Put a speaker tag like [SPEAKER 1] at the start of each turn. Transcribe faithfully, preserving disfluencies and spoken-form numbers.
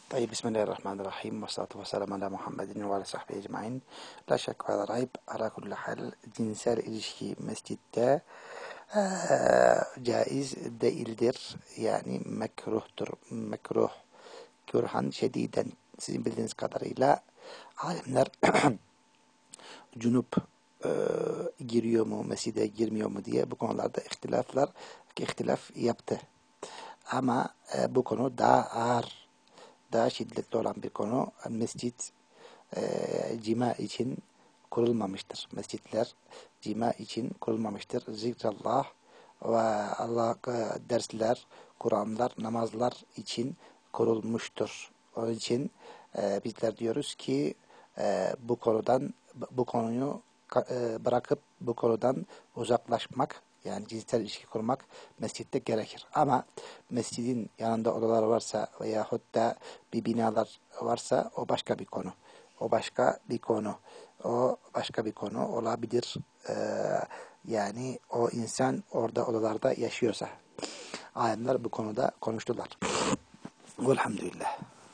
[SPEAKER 1] طيب بسم الله الرحمن الرحيم والصلاة والسلام على Muhammedin ve ala sahbihi ecmaîn. La şek ve la rayb ala kulli hal cinsel ilişki mescitte eee, caiz değildir. Yani mekruhtur. Mekruh. Kürhan şediden. Sizin bildiğiniz kadarıyla alimler cunup eee, giriyor mu, mescide girmiyor mu diye bu konularda ihtilaflar ihtilaf yaptı. Ama e, bu konu daha ağır, daha şiddetli olan bir konu. Mescit e, cima için kurulmamıştır. Mescitler cima için kurulmamıştır. Zikrallah ve Allah e, dersler, Kur'anlar, namazlar için kurulmuştur. Onun için e, bizler diyoruz ki e, bu konudan bu konuyu e, bırakıp bu konudan uzaklaşmak, yani cinsel ilişki kurmak mescitte gerekir. Ama mescidin yanında odalar varsa veyahut da bir binalar varsa o başka bir konu. O başka bir konu. O başka bir konu olabilir. Ee, yani o insan orada odalarda yaşıyorsa. Alimler bu konuda konuştular. Velhamdülillah.